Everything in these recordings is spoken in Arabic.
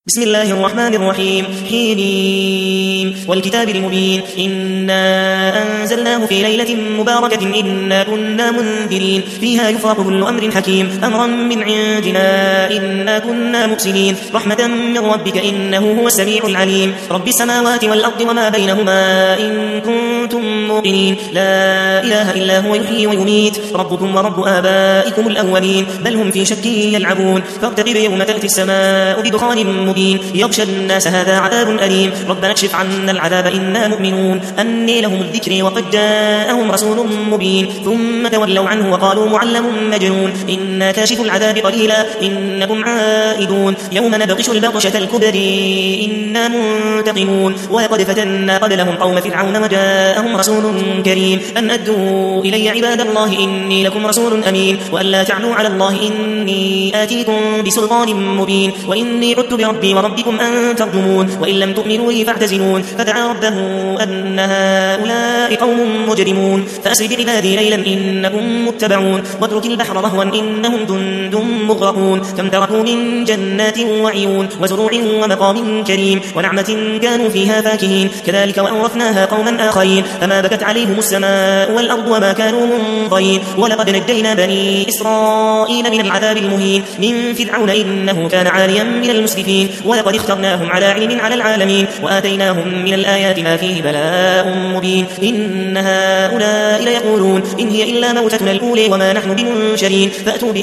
بسم الله الرحمن الرحيم حين والكتاب المبين إنا أنزلناه في ليلة مباركة إنا كنا منذرين فيها يفرق كل أمر حكيم أمرا من عندنا إنا كنا مرسلين رحمة من ربك إنه هو السميع العليم رب السماوات والأرض وما بينهما إن كنتم موقنين لا إله إلا هو يحيي ويميت ربكم ورب آبائكم الأولين بل هم في شك يلعبون فارتقب يوم تأتي السماء بدخان مبين يغشى الناس هذا عذاب أليم ربنا اكشف عنا العذاب إنا مؤمنون أني لهم الذكر وقد جاءهم رسول مبين ثم تولوا عنه وقالوا معلم مجنون إنا كاشف العذاب قليلا إنكم عائدون يوم نبطش البطشة الكبر إنا منتقمون ولقد فتنا قبلهم قوم فرعون وجاءهم رسول كريم أن أدوا إلي عباد الله إني لكم رسول أمين وأن لا تعلوا على الله إني آتيكم بسلطان مبين وإني عدت بربي وربكم أن ترجمون وإن لم تؤمنوا لي فاعتزلون فدعا ربه أن هؤلاء قوم مجرمون فأسر بعبادي ليلا إنكم متبعون واترك البحر رهوا إنهم جند مغرقون كم تركوا من جنات وعيون وزروع ومقام كريم ونعمة كانوا فيها فاكهين كذلك وأورثناها قوما آخرين فما بكت عليهم السماء والأرض وما كانوا منظرين ولقد نجينا بني إسرائيل من العذاب المهين من فرعون إنه كان عاليا من المسرفين ولقد اخترناهم على علم على العالمين وآتيناهم من الآيات ما فيه بلاء مبين إن هؤلاء ليقولون إن هي إلا موتتنا الأولى وما نحن بمنشرين فأتوا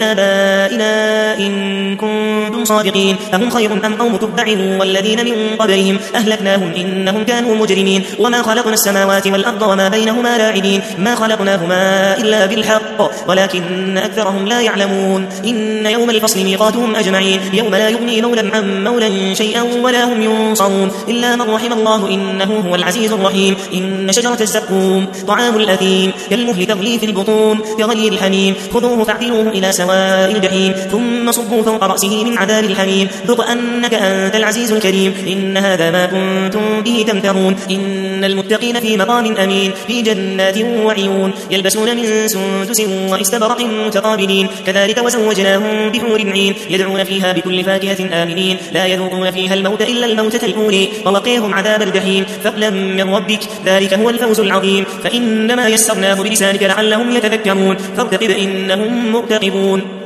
بآبائنا إن كنتم صادقين أهم خير أم قوم تبع والذين من قبلهم أهلكناهم إنهم كانوا مجرمين وما خلقنا السماوات والأرض وما بينهما لاعبين ما خلقناهما إلا بالحق ولكن أكثرهم لا يعلمون إن يوم الفصل ميقاتهم أجمعين يوم لا يغني مولا عن مولا شيئا ولا هم ينصرون إلا من رحم الله إنه هو العزيز الرحيم إن شجرة الزقوم طعام الأثيم كالمهل تغلي في البطون كغلي الحميم خذوه فاعتلوه إلى سواء الجحيم ثم صبوا فوق رأسه من عذاب الحميم ذق أنك أنت العزيز الكريم إن هذا ما كنتم به تمترون إن المتقين في مقام أمين في جنات وعيون يلبسون من سندس واستبرق متقابلين كذلك وزوجناهم بحور عين يدعون فيها بكل فاكهة آمنين لا يذوقون فيها الموت إلا الموتة الأولى ووقيهم عذاب الجحيم فضلا من ربك ذلك هو الفوز العظيم فإنما يسرناه بلسانك لعلهم يتذكرون فارتقب إنهم مرتقبون